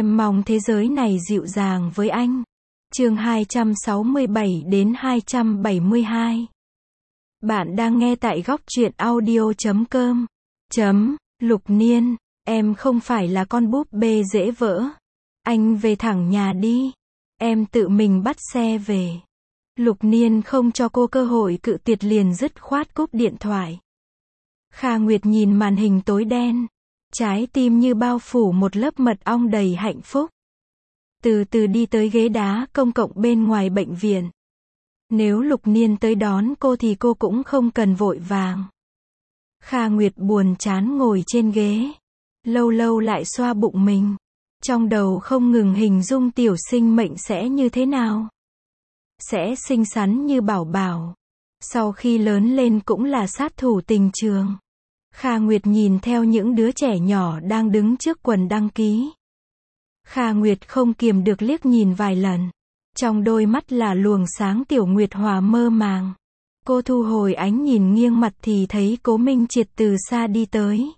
Em mong thế giới này dịu dàng với anh. Chương 267 đến 272. Bạn đang nghe tại góc truyện audio.com. Lục Niên, em không phải là con búp bê dễ vỡ. Anh về thẳng nhà đi. Em tự mình bắt xe về. Lục Niên không cho cô cơ hội cự tuyệt, liền dứt khoát cúp điện thoại. Kha Nguyệt nhìn màn hình tối đen. Trái tim như bao phủ một lớp mật ong đầy hạnh phúc. Từ từ đi tới ghế đá công cộng bên ngoài bệnh viện. Nếu Lục Niên tới đón cô thì cô cũng không cần vội vàng. Kha Nguyệt buồn chán ngồi trên ghế. Lâu lâu lại xoa bụng mình. Trong đầu không ngừng hình dung tiểu sinh mệnh sẽ như thế nào. Sẽ xinh xắn như Bảo Bảo. Sau khi lớn lên cũng là sát thủ tình trường. Kha Nguyệt nhìn theo những đứa trẻ nhỏ đang đứng trước quần đăng ký. Kha Nguyệt không kiềm được liếc nhìn vài lần. Trong đôi mắt là luồng sáng tiểu nguyệt hòa mơ màng. Cô thu hồi ánh nhìn, nghiêng mặt thì thấy Cố Minh Triệt từ xa đi tới.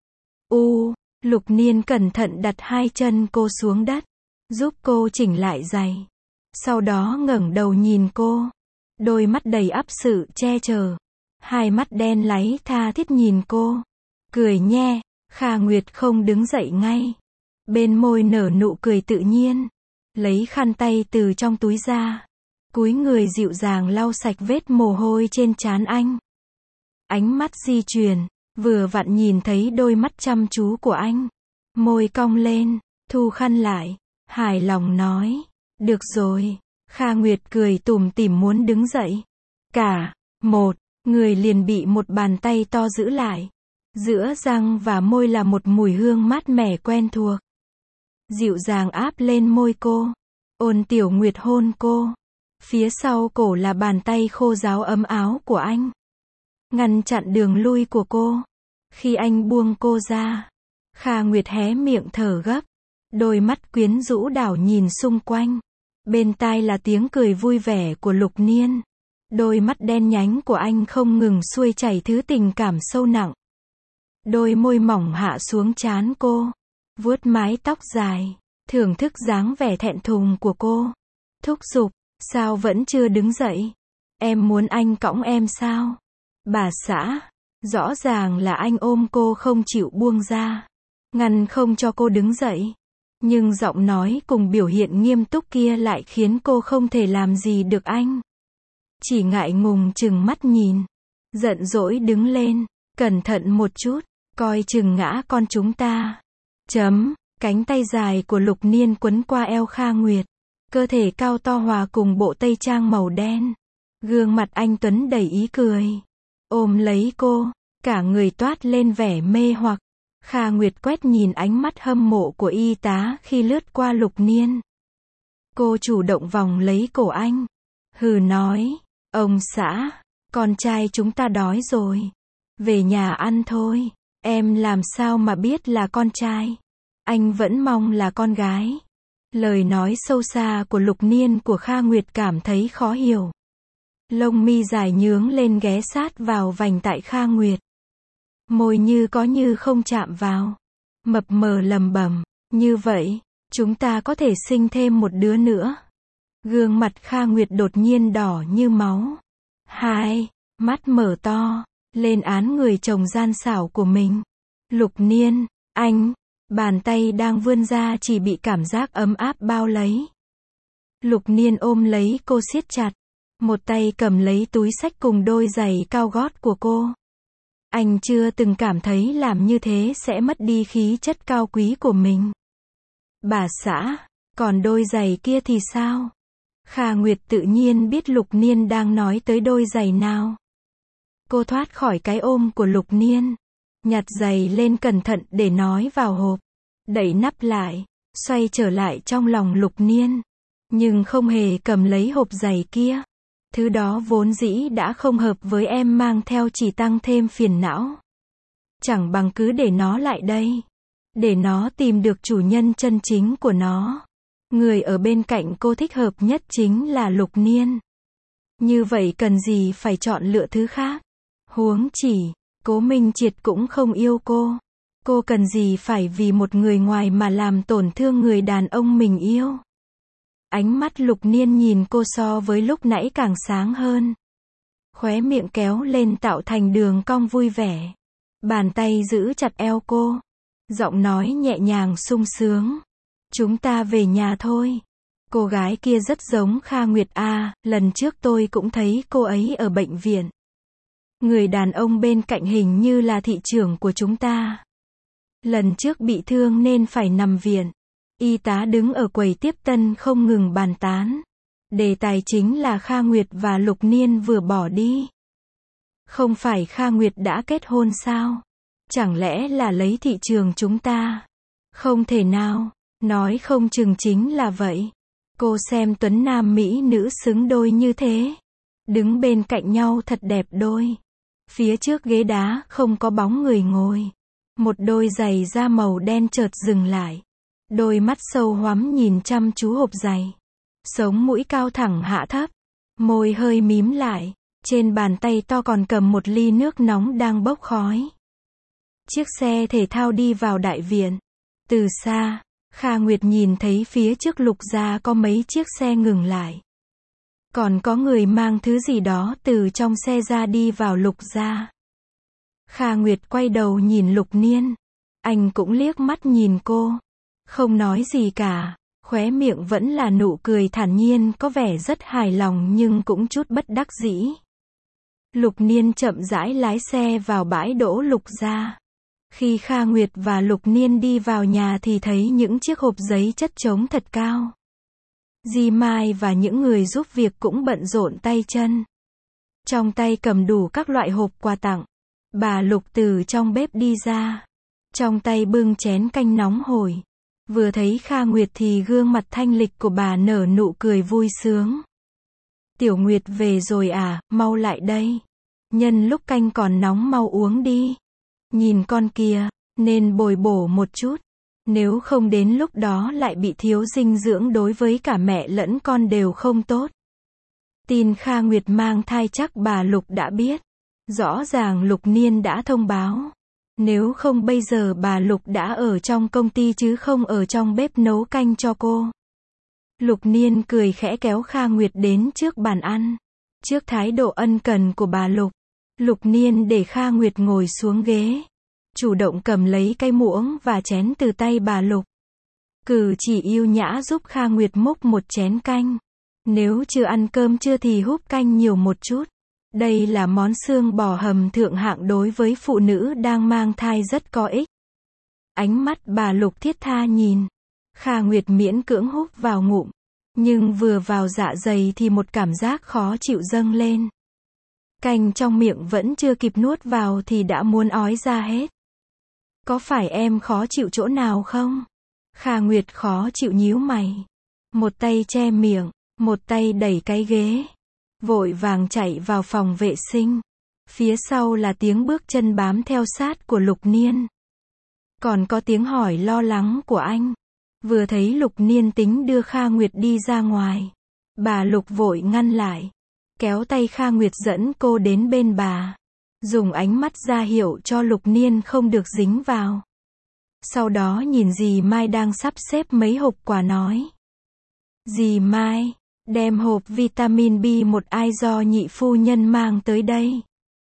Lục Niên cẩn thận đặt hai chân cô xuống đất, giúp cô chỉnh lại giày. Sau đó ngẩng đầu nhìn cô. Đôi mắt đầy ắp sự che chở. Hai mắt đen láy tha thiết nhìn cô. Cười nhe. Kha Nguyệt không đứng dậy ngay. Bên môi nở nụ cười tự nhiên. Lấy khăn tay từ trong túi ra. Cúi người dịu dàng lau sạch vết mồ hôi trên trán anh. Ánh mắt di chuyển. Vừa vặn nhìn thấy đôi mắt chăm chú của anh. Môi cong lên. Thu khăn lại. Hài lòng nói. Được rồi. Kha Nguyệt cười tủm tỉm muốn đứng dậy. Người liền bị một bàn tay to giữ lại. Giữa răng và môi là một mùi hương mát mẻ quen thuộc. Dịu dàng áp lên môi cô. Ôn Tiểu Nguyệt hôn cô. Phía sau cổ là bàn tay khô ráo ấm áo của anh. Ngăn chặn đường lui của cô. Khi anh buông cô ra, Kha Nguyệt hé miệng thở gấp. Đôi mắt quyến rũ đảo nhìn xung quanh. Bên tai là tiếng cười vui vẻ của Lục Niên. Đôi mắt đen nhánh của anh không ngừng xuôi chảy thứ tình cảm sâu nặng. Đôi môi mỏng hạ xuống trán cô. Vuốt mái tóc dài. Thưởng thức dáng vẻ thẹn thùng của cô. Thúc giục. Sao vẫn chưa đứng dậy? Em muốn anh cõng em sao? Bà xã. Rõ ràng là anh ôm cô không chịu buông ra. Ngăn không cho cô đứng dậy. Nhưng giọng nói cùng biểu hiện nghiêm túc kia lại khiến cô không thể làm gì được anh. Chỉ ngại ngùng chừng mắt nhìn. Giận dỗi đứng lên. Cẩn thận một chút. Coi chừng ngã con chúng ta. Cánh tay dài của Lục Niên quấn qua eo Kha Nguyệt. Cơ thể cao to hòa cùng bộ tây trang màu đen. Gương mặt anh tuấn đầy ý cười. Ôm lấy cô. Cả người toát lên vẻ mê hoặc. Kha Nguyệt quét nhìn ánh mắt hâm mộ của y tá khi lướt qua Lục Niên. Cô chủ động vòng lấy cổ anh. Hừ nói. Ông xã. Con trai chúng ta đói rồi. Về nhà ăn thôi. Em làm sao mà biết là con trai. Anh vẫn mong là con gái. Lời nói sâu xa của Lục Niên của Kha Nguyệt cảm thấy khó hiểu. Lông mi dài nhướng lên ghé sát vào vành tại Kha Nguyệt. Môi như có như không chạm vào. Mập mờ lầm bầm. Như vậy, chúng ta có thể sinh thêm một đứa nữa. Gương mặt Kha Nguyệt đột nhiên đỏ như máu. Mắt mở to. Lên án người chồng gian xảo của mình. Lục Niên, anh. Bàn tay đang vươn ra chỉ bị cảm giác ấm áp bao lấy. Lục Niên ôm lấy cô siết chặt. Một tay cầm lấy túi xách cùng đôi giày cao gót của cô. Anh chưa từng cảm thấy làm như thế sẽ mất đi khí chất cao quý của mình. Bà xã, còn đôi giày kia thì sao? Kha Nguyệt tự nhiên biết Lục Niên đang nói tới đôi giày nào. Cô thoát khỏi cái ôm của Lục Niên. Nhặt giày lên cẩn thận để nói vào hộp. Đẩy nắp lại. Xoay trở lại trong lòng Lục Niên. Nhưng không hề cầm lấy hộp giày kia. Thứ đó vốn dĩ đã không hợp với em mang theo, chỉ tăng thêm phiền não. Chẳng bằng cứ để nó lại đây. Để nó tìm được chủ nhân chân chính của nó. Người ở bên cạnh cô thích hợp nhất chính là Lục Niên. Như vậy cần gì phải chọn lựa thứ khác. Huống chỉ, Cố Minh Triệt cũng không yêu cô. Cô cần gì phải vì một người ngoài mà làm tổn thương người đàn ông mình yêu? Ánh mắt Lục Niên nhìn cô so với lúc nãy càng sáng hơn. Khóe miệng kéo lên tạo thành đường cong vui vẻ. Bàn tay giữ chặt eo cô. Giọng nói nhẹ nhàng sung sướng. Chúng ta về nhà thôi. Cô gái kia rất giống Kha Nguyệt à, lần trước tôi cũng thấy cô ấy ở bệnh viện. Người đàn ông bên cạnh hình như là thị trưởng của chúng ta. Lần trước bị thương nên phải nằm viện. Y tá đứng ở quầy tiếp tân không ngừng bàn tán. Đề tài chính là Kha Nguyệt và Lục Niên vừa bỏ đi. Không phải Kha Nguyệt đã kết hôn sao? Chẳng lẽ là lấy thị trường chúng ta? Không thể nào, nói không chừng chính là vậy. Cô xem tuấn nam mỹ nữ xứng đôi như thế. Đứng bên cạnh nhau thật đẹp đôi. Phía trước ghế đá không có bóng người ngồi. Một đôi giày da màu đen chợt dừng lại. Đôi mắt sâu hoắm nhìn chăm chú hộp giày. Sống mũi cao thẳng hạ thấp. Môi hơi mím lại. Trên bàn tay to còn cầm một ly nước nóng đang bốc khói. Chiếc xe thể thao đi vào đại viện. Từ xa, Kha Nguyệt nhìn thấy phía trước Lục gia có mấy chiếc xe ngừng lại. Còn có người mang thứ gì đó từ trong xe ra đi vào Lục gia. Kha Nguyệt quay đầu nhìn Lục Niên. Anh cũng liếc mắt nhìn cô. Không nói gì cả. Khóe miệng vẫn là nụ cười thản nhiên, có vẻ rất hài lòng nhưng cũng chút bất đắc dĩ. Lục Niên chậm rãi lái xe vào bãi đỗ Lục gia. Khi Kha Nguyệt và Lục Niên đi vào nhà thì thấy những chiếc hộp giấy chất trống thật cao. Dì Mai và những người giúp việc cũng bận rộn tay chân. Trong tay cầm đủ các loại hộp quà tặng. Bà Lục từ trong bếp đi ra. Trong tay bưng chén canh nóng hổi. Vừa thấy Kha Nguyệt thì gương mặt thanh lịch của bà nở nụ cười vui sướng. Tiểu Nguyệt về rồi à, mau lại đây. Nhân lúc canh còn nóng mau uống đi. Nhìn con kia, nên bồi bổ một chút. Nếu không đến lúc đó lại bị thiếu dinh dưỡng, đối với cả mẹ lẫn con đều không tốt. Tin Kha Nguyệt mang thai chắc bà Lục đã biết. Rõ ràng Lục Niên đã thông báo. Nếu không bây giờ bà Lục đã ở trong công ty chứ không ở trong bếp nấu canh cho cô. Lục Niên cười khẽ kéo Kha Nguyệt đến trước bàn ăn. Trước thái độ ân cần của bà Lục, Lục Niên để Kha Nguyệt ngồi xuống ghế. Chủ động cầm lấy cái muỗng và chén từ tay bà Lục. Cử chỉ yêu nhã giúp Kha Nguyệt múc một chén canh. Nếu chưa ăn cơm trưa thì húp canh nhiều một chút. Đây là món xương bò hầm thượng hạng, đối với phụ nữ đang mang thai rất có ích. Ánh mắt bà Lục thiết tha nhìn. Kha Nguyệt miễn cưỡng húp vào ngụm. Nhưng vừa vào dạ dày thì một cảm giác khó chịu dâng lên. Canh trong miệng vẫn chưa kịp nuốt vào thì đã muốn ói ra hết. Có phải em khó chịu chỗ nào không? Kha Nguyệt khó chịu nhíu mày. Một tay che miệng, một tay đẩy cái ghế. Vội vàng chạy vào phòng vệ sinh. Phía sau là tiếng bước chân bám theo sát của Lục Niên. Còn có tiếng hỏi lo lắng của anh. Vừa thấy Lục Niên tính đưa Kha Nguyệt đi ra ngoài. Bà Lục vội ngăn lại. Kéo tay Kha Nguyệt dẫn cô đến bên bà. Dùng ánh mắt ra hiệu cho Lục Niên không được dính vào. Sau đó nhìn dì Mai đang sắp xếp mấy hộp quà nói. Dì Mai, đem hộp vitamin B1 ai do nhị phu nhân mang tới đây.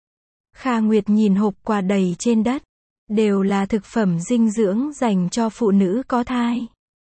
Kha Nguyệt nhìn hộp quà đầy trên đất. Đều là thực phẩm dinh dưỡng dành cho phụ nữ có thai.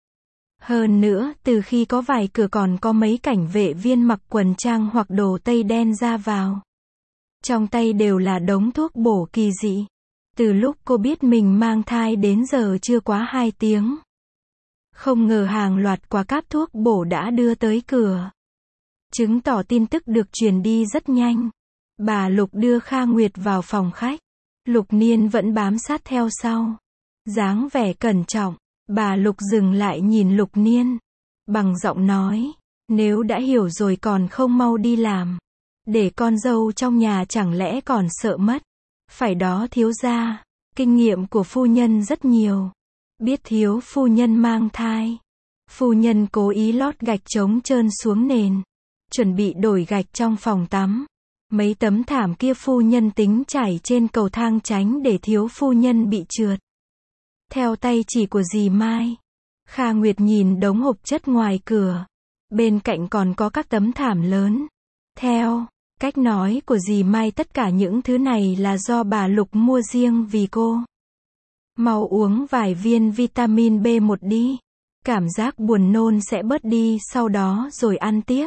Hơn nữa, từ khi có vài cửa còn có mấy cảnh vệ viên mặc quần trang hoặc đồ tây đen ra vào. Trong tay đều là đống thuốc bổ kỳ dị. Từ lúc cô biết mình mang thai đến giờ chưa quá 2 tiếng. Không ngờ hàng loạt quà cáp thuốc bổ đã đưa tới cửa. Chứng tỏ tin tức được truyền đi rất nhanh. Bà Lục đưa Kha Nguyệt vào phòng khách. Lục Niên vẫn bám sát theo sau. Dáng vẻ cẩn trọng. Bà Lục dừng lại nhìn Lục Niên. Bằng giọng nói. Nếu đã hiểu rồi còn không mau đi làm. Để con dâu trong nhà chẳng lẽ còn sợ mất. Phải đó thiếu gia. Kinh nghiệm của phu nhân rất nhiều. Biết thiếu phu nhân mang thai. Phu nhân cố ý lót gạch trống trơn xuống nền. Chuẩn bị đổi gạch trong phòng tắm. Mấy tấm thảm kia phu nhân tính trải trên cầu thang tránh để thiếu phu nhân bị trượt. Theo tay chỉ của dì Mai, Kha Nguyệt nhìn đống hộp chất ngoài cửa. Bên cạnh còn có các tấm thảm lớn. Theo cách nói của dì Mai, tất cả những thứ này là do bà Lục mua riêng vì cô. Mau uống vài viên vitamin B1 đi. Cảm giác buồn nôn sẽ bớt đi sau đó rồi ăn tiếp.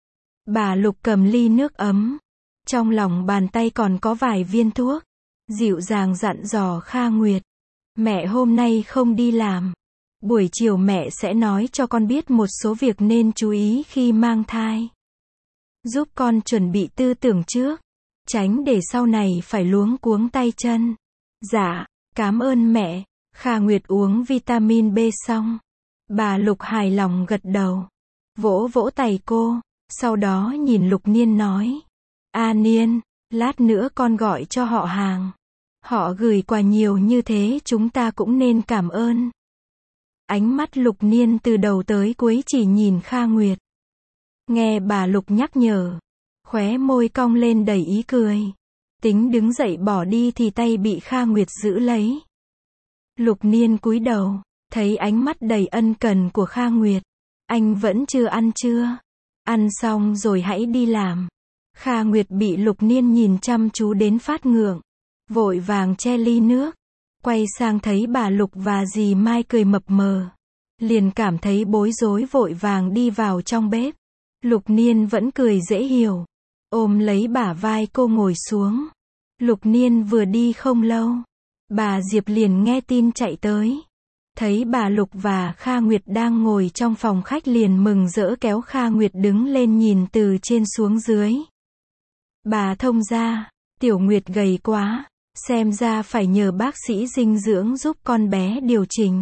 Bà Lục cầm ly nước ấm. Trong lòng bàn tay còn có vài viên thuốc. Dịu dàng dặn dò Kha Nguyệt. Mẹ hôm nay không đi làm. Buổi chiều mẹ sẽ nói cho con biết một số việc nên chú ý khi mang thai. Giúp con chuẩn bị tư tưởng trước. Tránh để sau này phải luống cuống tay chân. Dạ, cảm ơn mẹ. Kha Nguyệt uống vitamin B xong. Bà Lục hài lòng gật đầu. Vỗ vỗ tay cô. Sau đó nhìn Lục Niên nói. A Niên, lát nữa con gọi cho họ hàng. Họ gửi quà nhiều như thế chúng ta cũng nên cảm ơn. Ánh mắt Lục Niên từ đầu tới cuối chỉ nhìn Kha Nguyệt. Nghe bà Lục nhắc nhở. Khóe môi cong lên đầy ý cười. Tính đứng dậy bỏ đi thì tay bị Kha Nguyệt giữ lấy. Lục Niên cúi đầu. Thấy ánh mắt đầy ân cần của Kha Nguyệt. Anh vẫn chưa ăn chưa? Ăn xong rồi hãy đi làm. Kha Nguyệt bị Lục Niên nhìn chăm chú đến phát ngượng. Vội vàng che ly nước. Quay sang thấy bà Lục và dì Mai cười mập mờ. Liền cảm thấy bối rối vội vàng đi vào trong bếp. Lục Niên vẫn cười dễ hiểu. Ôm lấy bả vai cô ngồi xuống. Lục Niên vừa đi không lâu. Bà Diệp liền nghe tin chạy tới. Thấy bà Lục và Kha Nguyệt đang ngồi trong phòng khách liền mừng rỡ kéo Kha Nguyệt đứng lên nhìn từ trên xuống dưới. Bà thông gia, Tiểu Nguyệt gầy quá, xem ra phải nhờ bác sĩ dinh dưỡng giúp con bé điều chỉnh.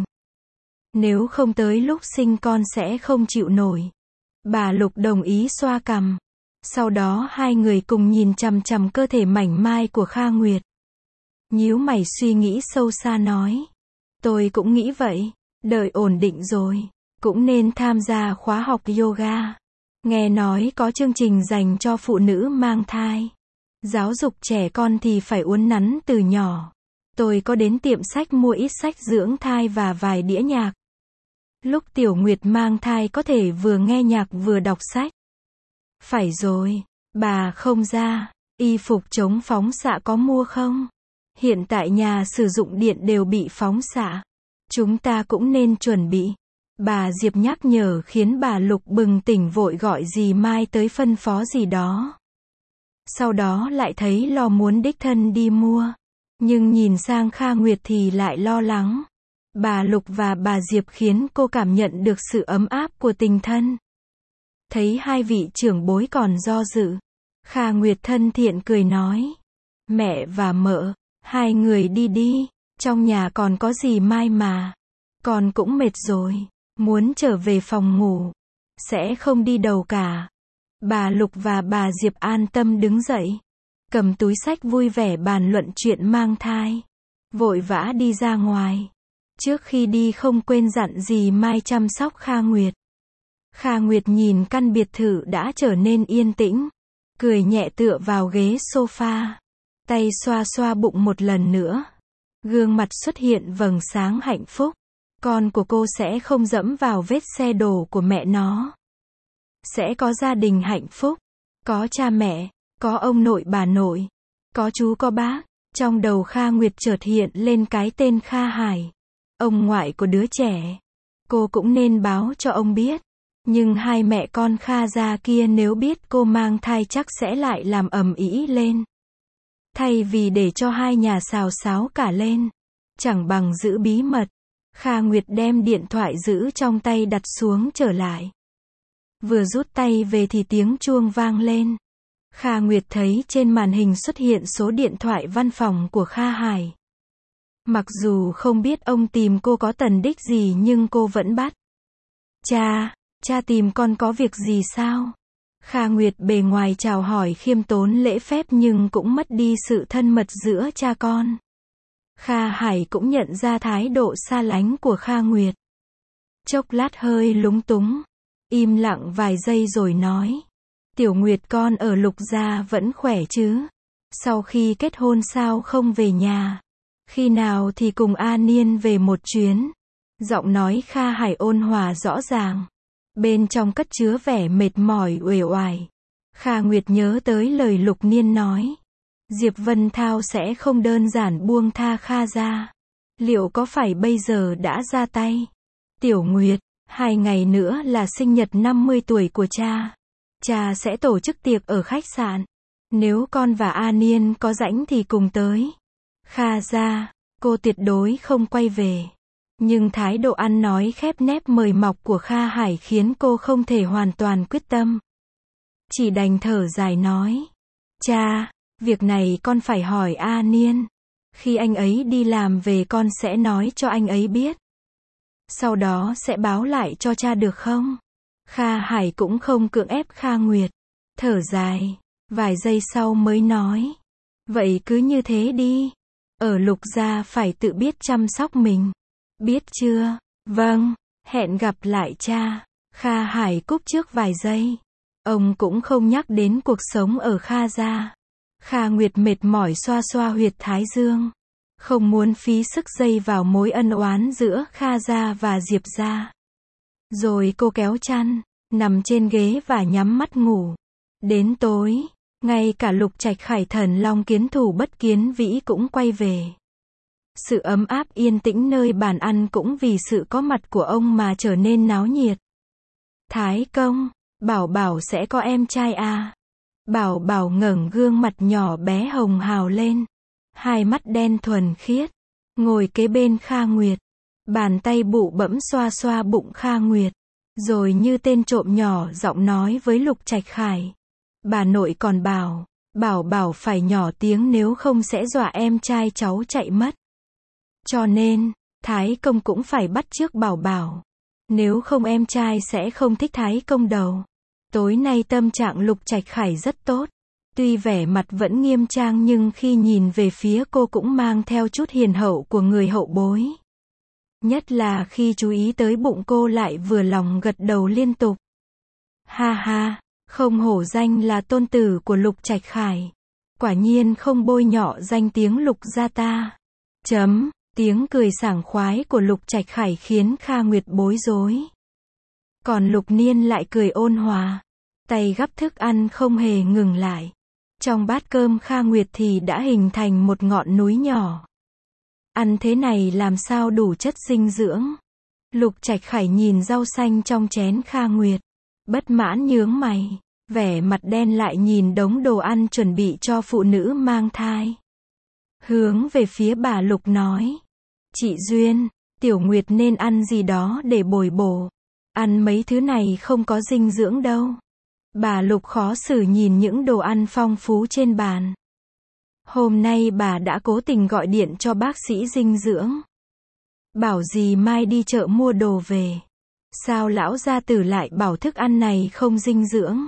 Nếu không tới lúc sinh con sẽ không chịu nổi. Bà Lục đồng ý xoa cằm. Sau đó hai người cùng nhìn chằm chằm cơ thể mảnh mai của Kha Nguyệt. Nhíu mày suy nghĩ sâu xa nói. Tôi cũng nghĩ vậy, đợi ổn định rồi, cũng nên tham gia khóa học yoga. Nghe nói có chương trình dành cho phụ nữ mang thai. Giáo dục trẻ con thì phải uốn nắn từ nhỏ. Tôi có đến tiệm sách mua ít sách dưỡng thai và vài đĩa nhạc. Lúc Tiểu Nguyệt mang thai có thể vừa nghe nhạc vừa đọc sách. Phải rồi, bà không ra, y phục chống phóng xạ có mua không? Hiện tại nhà sử dụng điện đều bị phóng xạ. Chúng ta cũng nên chuẩn bị. Bà Diệp nhắc nhở khiến bà Lục bừng tỉnh vội gọi dì Mai tới phân phó gì đó. Sau đó lại thấy lo muốn đích thân đi mua. Nhưng nhìn sang Kha Nguyệt thì lại lo lắng. Bà Lục và bà Diệp khiến cô cảm nhận được sự ấm áp của tình thân. Thấy hai vị trưởng bối còn do dự. Kha Nguyệt thân thiện cười nói. Mẹ và mợ, hai người đi đi, trong nhà còn có dì Mai mà. Con cũng mệt rồi, muốn trở về phòng ngủ. Sẽ không đi đâu cả. Bà Lục và bà Diệp an tâm đứng dậy. Cầm túi xách vui vẻ bàn luận chuyện mang thai. Vội vã đi ra ngoài. Trước khi đi không quên dặn dì Mai chăm sóc Kha Nguyệt. Kha Nguyệt nhìn căn biệt thự đã trở nên yên tĩnh. Cười nhẹ tựa vào ghế sofa. Tay xoa xoa bụng một lần nữa. Gương mặt xuất hiện vầng sáng hạnh phúc. Con của cô sẽ không dẫm vào vết xe đổ của mẹ nó. Sẽ có gia đình hạnh phúc. Có cha mẹ, có ông nội bà nội, có chú có bác. Trong đầu Kha Nguyệt chợt hiện lên cái tên Kha Hải. Ông ngoại của đứa trẻ. Cô cũng nên báo cho ông biết. Nhưng hai mẹ con Kha gia kia nếu biết cô mang thai chắc sẽ lại làm ầm ĩ lên. Thay vì để cho hai nhà xào xáo cả lên, chẳng bằng giữ bí mật. Kha Nguyệt đem điện thoại giữ trong tay đặt xuống trở lại. Vừa rút tay về thì tiếng chuông vang lên. Kha Nguyệt thấy trên màn hình xuất hiện số điện thoại văn phòng của Kha Hải. Mặc dù không biết ông tìm cô có tần đích gì nhưng cô vẫn bắt. Cha tìm con có việc gì sao? Kha Nguyệt bề ngoài chào hỏi khiêm tốn lễ phép nhưng cũng mất đi sự thân mật giữa cha con. Kha Hải cũng nhận ra thái độ xa lánh của Kha Nguyệt. Chốc lát hơi lúng túng. Im lặng vài giây rồi nói. Tiểu Nguyệt con ở Lục gia vẫn khỏe chứ? Sau khi kết hôn sao không về nhà? Khi nào thì cùng A Niên về một chuyến. Giọng nói Kha Hải ôn hòa rõ ràng. Bên trong cất chứa vẻ mệt mỏi uể oải. Kha Nguyệt nhớ tới lời Lục Niên nói. Diệp Vân Thao sẽ không đơn giản buông tha Kha ra. Liệu có phải bây giờ đã ra tay? Tiểu Nguyệt, 2 ngày nữa là sinh nhật 50 tuổi của cha. Cha sẽ tổ chức tiệc ở khách sạn. Nếu con và A Niên có rảnh thì cùng tới. Kha ra, cô tuyệt đối không quay về. Nhưng thái độ ăn nói khép nép mời mọc của Kha Hải khiến cô không thể hoàn toàn quyết tâm. Chỉ đành thở dài nói. Cha, việc này con phải hỏi A Niên. Khi anh ấy đi làm về con sẽ nói cho anh ấy biết. Sau đó sẽ báo lại cho cha được không? Kha Hải cũng không cưỡng ép Kha Nguyệt. Thở dài, vài giây sau mới nói. Vậy cứ như thế đi. Ở Lục gia phải tự biết chăm sóc mình. Biết chưa? Vâng, hẹn gặp lại cha. Kha Hải cúp trước vài giây. Ông cũng không nhắc đến cuộc sống ở Kha gia. Kha Nguyệt mệt mỏi xoa xoa huyệt thái dương. Không muốn phí sức dây vào mối ân oán giữa Kha gia và Diệp gia. Rồi cô kéo chăn, nằm trên ghế và nhắm mắt ngủ. Đến tối, ngay cả Lục Trạch Khải Thần Long Kiến Thủ Bất Kiến Vĩ cũng quay về. Sự ấm áp yên tĩnh nơi bàn ăn cũng vì sự có mặt của ông mà trở nên náo nhiệt. Thái công, Bảo Bảo sẽ có em trai à? Bảo Bảo ngẩng gương mặt nhỏ bé hồng hào lên. Hai mắt đen thuần khiết. Ngồi kế bên Kha Nguyệt. Bàn tay bụ bẫm xoa xoa bụng Kha Nguyệt. Rồi như tên trộm nhỏ giọng nói với Lục Trạch Khải. Bà nội còn bảo, Bảo Bảo phải nhỏ tiếng nếu không sẽ dọa em trai cháu chạy mất. Cho nên, Thái công cũng phải bắt chước Bảo Bảo. Nếu không em trai sẽ không thích Thái công đâu. Tối nay tâm trạng Lục Trạch Khải rất tốt. Tuy vẻ mặt vẫn nghiêm trang nhưng khi nhìn về phía cô cũng mang theo chút hiền hậu của người hậu bối. Nhất là khi chú ý tới bụng cô lại vừa lòng gật đầu liên tục. Ha ha, không hổ danh là tôn tử của Lục Trạch Khải. Quả nhiên không bôi nhọ danh tiếng Lục gia ta. Tiếng cười sảng khoái của Lục Trạch Khải khiến Kha Nguyệt bối rối. Còn Lục Niên lại cười ôn hòa. Tay gắp thức ăn không hề ngừng lại. Trong bát cơm Kha Nguyệt thì đã hình thành một ngọn núi nhỏ. Ăn thế này làm sao đủ chất dinh dưỡng. Lục Trạch Khải nhìn rau xanh trong chén Kha Nguyệt. Bất mãn nhướng mày. Vẻ mặt đen lại nhìn đống đồ ăn chuẩn bị cho phụ nữ mang thai. Hướng về phía bà Lục nói. Chị Duyên, Tiểu Nguyệt nên ăn gì đó để bồi bổ. Ăn mấy thứ này không có dinh dưỡng đâu. Bà Lục khó xử nhìn những đồ ăn phong phú trên bàn. Hôm nay bà đã cố tình gọi điện cho bác sĩ dinh dưỡng. Bảo gì mai đi chợ mua đồ về. Sao lão gia tử lại bảo thức ăn này không dinh dưỡng?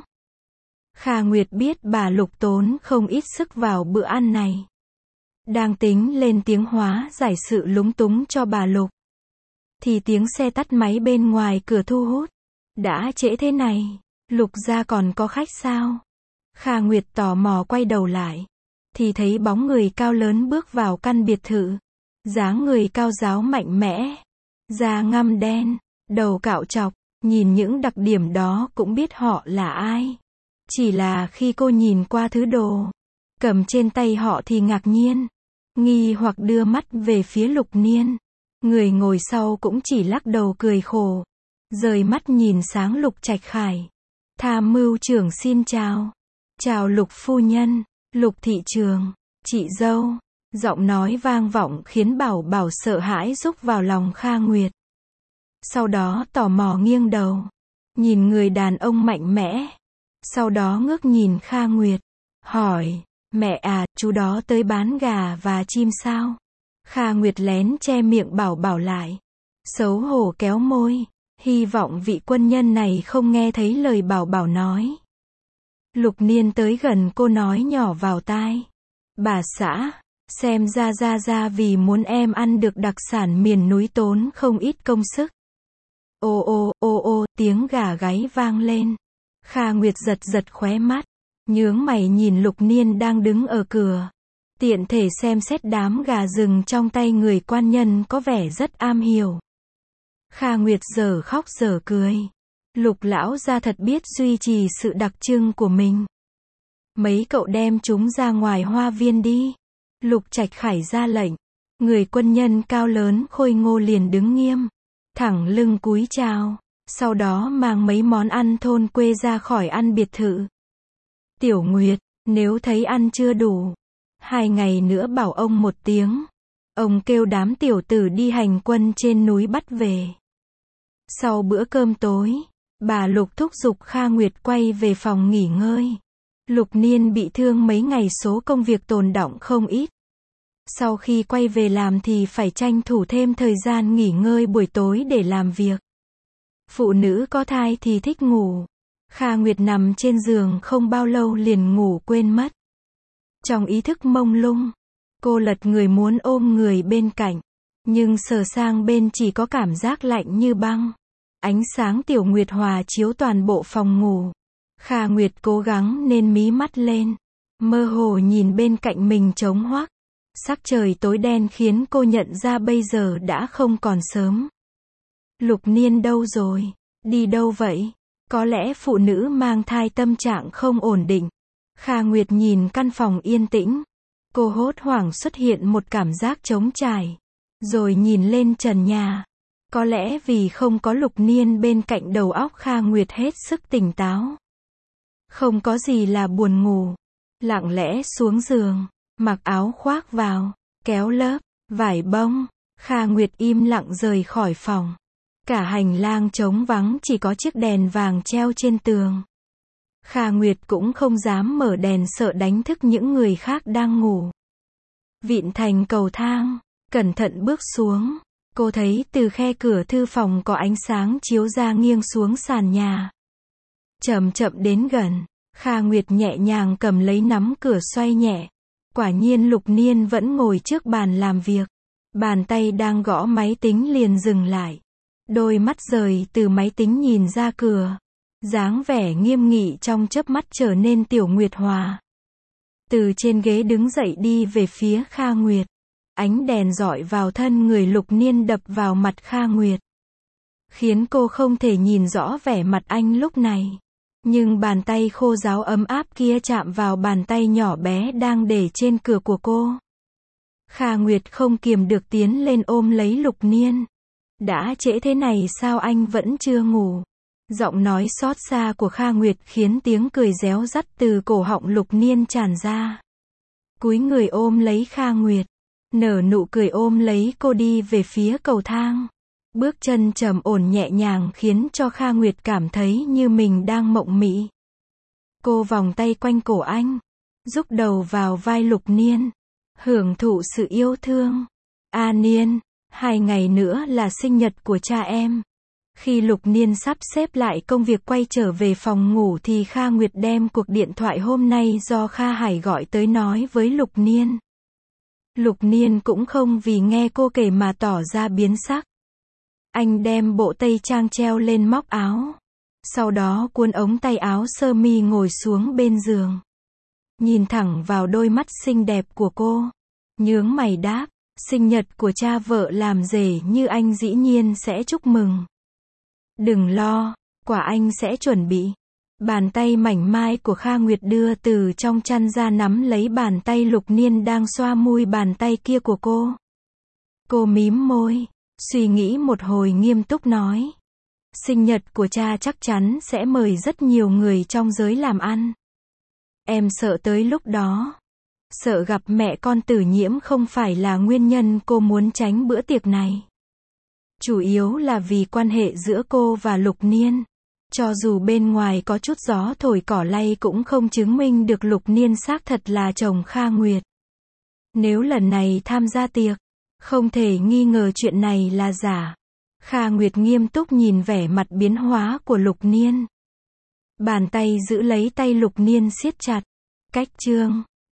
Kha Nguyệt biết bà Lục tốn không ít sức vào bữa ăn này. Đang tính lên tiếng hóa giải sự lúng túng cho bà Lục. Thì tiếng xe tắt máy bên ngoài cửa thu hút. Đã trễ thế này, Lục gia còn có khách sao? Kha Nguyệt tò mò quay đầu lại. Thì thấy bóng người cao lớn bước vào căn biệt thự. Dáng người cao ráo mạnh mẽ. Da ngăm đen, đầu cạo trọc. Nhìn những đặc điểm đó cũng biết họ là ai. Chỉ là khi cô nhìn qua thứ đồ cầm trên tay họ thì ngạc nhiên. Nghi hoặc đưa mắt về phía Lục Niên. Người ngồi sau cũng chỉ lắc đầu cười khổ. Rời mắt nhìn sáng Lục Trạch Khải. Tham mưu trưởng xin chào. Chào Lục phu nhân, Lục thị trường, chị dâu. Giọng nói vang vọng khiến Bảo Bảo sợ hãi rúc vào lòng Kha Nguyệt. Sau đó tò mò nghiêng đầu. Nhìn người đàn ông mạnh mẽ. Sau đó ngước nhìn Kha Nguyệt. Hỏi, mẹ à, chú đó tới bán gà và chim sao? Kha Nguyệt lén che miệng Bảo Bảo lại. Xấu hổ kéo môi. Hy vọng vị quân nhân này không nghe thấy lời Bảo Bảo nói. Lục Niên tới gần cô nói nhỏ vào tai. Bà xã, xem ra vì muốn em ăn được đặc sản miền núi tốn không ít công sức. Ô, tiếng gà gáy vang lên. Kha Nguyệt giật khóe mắt. Nhướng mày nhìn Lục Niên đang đứng ở cửa. Tiện thể xem xét đám gà rừng trong tay người quan nhân có vẻ rất am hiểu. Kha Nguyệt giờ khóc giờ cười. Lục lão gia thật biết duy trì sự đặc trưng của mình. Mấy cậu đem chúng ra ngoài hoa viên đi. Lục Trạch Khải ra lệnh. Người quân nhân cao lớn khôi ngô liền đứng nghiêm, thẳng lưng cúi chào, sau đó mang mấy món ăn thôn quê ra khỏi ăn biệt thự. Tiểu Nguyệt, nếu thấy ăn chưa đủ, 2 ngày nữa bảo ông một tiếng. Ông kêu đám tiểu tử đi hành quân trên núi bắt về. Sau bữa cơm tối, bà Lục thúc giục Kha Nguyệt quay về phòng nghỉ ngơi. Lục Niên bị thương mấy ngày, số công việc tồn đọng không ít. Sau khi quay về làm thì phải tranh thủ thêm thời gian nghỉ ngơi buổi tối để làm việc. Phụ nữ có thai thì thích ngủ. Kha Nguyệt nằm trên giường không bao lâu liền ngủ quên mất. Trong ý thức mông lung, cô lật người muốn ôm người bên cạnh, nhưng sờ sang bên chỉ có cảm giác lạnh như băng. Ánh sáng tiểu nguyệt hòa chiếu toàn bộ phòng ngủ. Kha Nguyệt cố gắng nên mí mắt lên, mơ hồ nhìn bên cạnh mình trống hoác. Sắc trời tối đen khiến cô nhận ra bây giờ đã không còn sớm. Lục Niên đâu rồi? Đi đâu vậy? Có lẽ phụ nữ mang thai tâm trạng không ổn định. Kha Nguyệt nhìn căn phòng yên tĩnh. Cô hốt hoảng xuất hiện một cảm giác trống trải. Rồi nhìn lên trần nhà. Có lẽ vì không có Lục Niên bên cạnh, đầu óc Kha Nguyệt hết sức tỉnh táo. Không có gì là buồn ngủ. Lặng lẽ xuống giường, mặc áo khoác vào, kéo lớp vải bông. Kha Nguyệt im lặng rời khỏi phòng. Cả hành lang trống vắng, chỉ có chiếc đèn vàng treo trên tường. Kha Nguyệt cũng không dám mở đèn, sợ đánh thức những người khác đang ngủ. Vịn thành cầu thang, cẩn thận bước xuống. Cô thấy từ khe cửa thư phòng có ánh sáng chiếu ra nghiêng xuống sàn nhà. Chậm chậm đến gần, Kha Nguyệt nhẹ nhàng cầm lấy nắm cửa xoay nhẹ. Quả nhiên Lục Niên vẫn ngồi trước bàn làm việc. Bàn tay đang gõ máy tính liền dừng lại. Đôi mắt rời từ máy tính nhìn ra cửa. Dáng vẻ nghiêm nghị trong chớp mắt trở nên tiểu nguyệt hòa. Từ trên ghế đứng dậy đi về phía Kha Nguyệt. Ánh đèn rọi vào thân người Lục Niên đập vào mặt Kha Nguyệt, khiến cô không thể nhìn rõ vẻ mặt anh lúc này. Nhưng bàn tay khô ráo ấm áp kia chạm vào bàn tay nhỏ bé đang để trên cửa của cô. Kha Nguyệt không kiềm được tiến lên ôm lấy Lục Niên. Đã trễ thế này sao anh vẫn chưa ngủ? Giọng nói xót xa của Kha Nguyệt khiến tiếng cười réo rắt từ cổ họng Lục Niên tràn ra. Cúi người ôm lấy Kha Nguyệt, nở nụ cười ôm lấy cô đi về phía cầu thang. Bước chân trầm ổn nhẹ nhàng khiến cho Kha Nguyệt cảm thấy như mình đang mộng mị. Cô vòng tay quanh cổ anh, rúc đầu vào vai Lục Niên, hưởng thụ sự yêu thương. A Niên, 2 ngày nữa là sinh nhật của cha em. Khi Lục Niên sắp xếp lại công việc quay trở về phòng ngủ thì Kha Nguyệt đem cuộc điện thoại hôm nay do Kha Hải gọi tới nói với Lục Niên. Lục Niên cũng không vì nghe cô kể mà tỏ ra biến sắc. Anh đem bộ tây trang treo lên móc áo. Sau đó cuốn ống tay áo sơ mi ngồi xuống bên giường. Nhìn thẳng vào đôi mắt xinh đẹp của cô. Nhướng mày đáp, sinh nhật của cha vợ làm rể như anh dĩ nhiên sẽ chúc mừng. Đừng lo, quả anh sẽ chuẩn bị. Bàn tay mảnh mai của Kha Nguyệt đưa từ trong chăn ra nắm lấy bàn tay Lục Niên đang xoa môi bàn tay kia của cô. Cô mím môi, suy nghĩ một hồi nghiêm túc nói. Sinh nhật của cha chắc chắn sẽ mời rất nhiều người trong giới làm ăn. Em sợ tới lúc đó, sợ gặp mẹ con Tử Nhiễm không phải là nguyên nhân cô muốn tránh bữa tiệc này. Chủ yếu là vì quan hệ giữa cô và Lục Niên. Cho dù bên ngoài có chút gió thổi cỏ lay cũng không chứng minh được Lục Niên xác thật là chồng Kha Nguyệt. Nếu lần này tham gia tiệc, không thể nghi ngờ chuyện này là giả. Kha Nguyệt nghiêm túc nhìn vẻ mặt biến hóa của Lục Niên. Bàn tay giữ lấy tay Lục Niên siết chặt. Cách chương